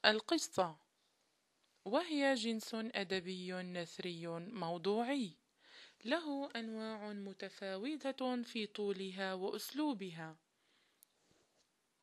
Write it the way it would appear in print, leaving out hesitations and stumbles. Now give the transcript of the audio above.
القصة، وهي جنس أدبي نثري موضوعي، له أنواع متفاوتة في طولها وأسلوبها،